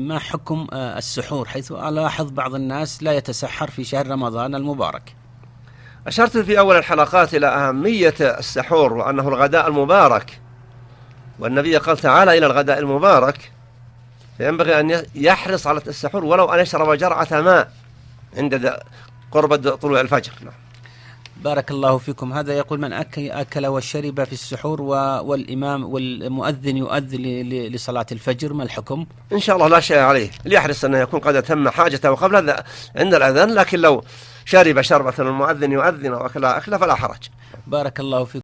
ما حكم السحور، حيث ألاحظ بعض الناس لا يتسحر في شهر رمضان المبارك؟ أشرت في أول الحلقات إلى أهمية السحور وأنه الغداء المبارك، والنبي قال تعالى إلى الغداء المبارك، فينبغي أن يحرص على السحور ولو أن يشرب جرعة ماء عند قرب طلوع الفجر. بارك الله فيكم. هذا يقول: من أكل وشرب في السحور والإمام والمؤذن يؤذن لصلاة الفجر، ما الحكم؟ إن شاء الله لا شيء عليه، ليحرص أن يكون قد أتم حاجته قبل عند الأذان، لكن لو شرب شربة المؤذن يؤذن وأكل أكله فلا حرج. بارك الله فيكم.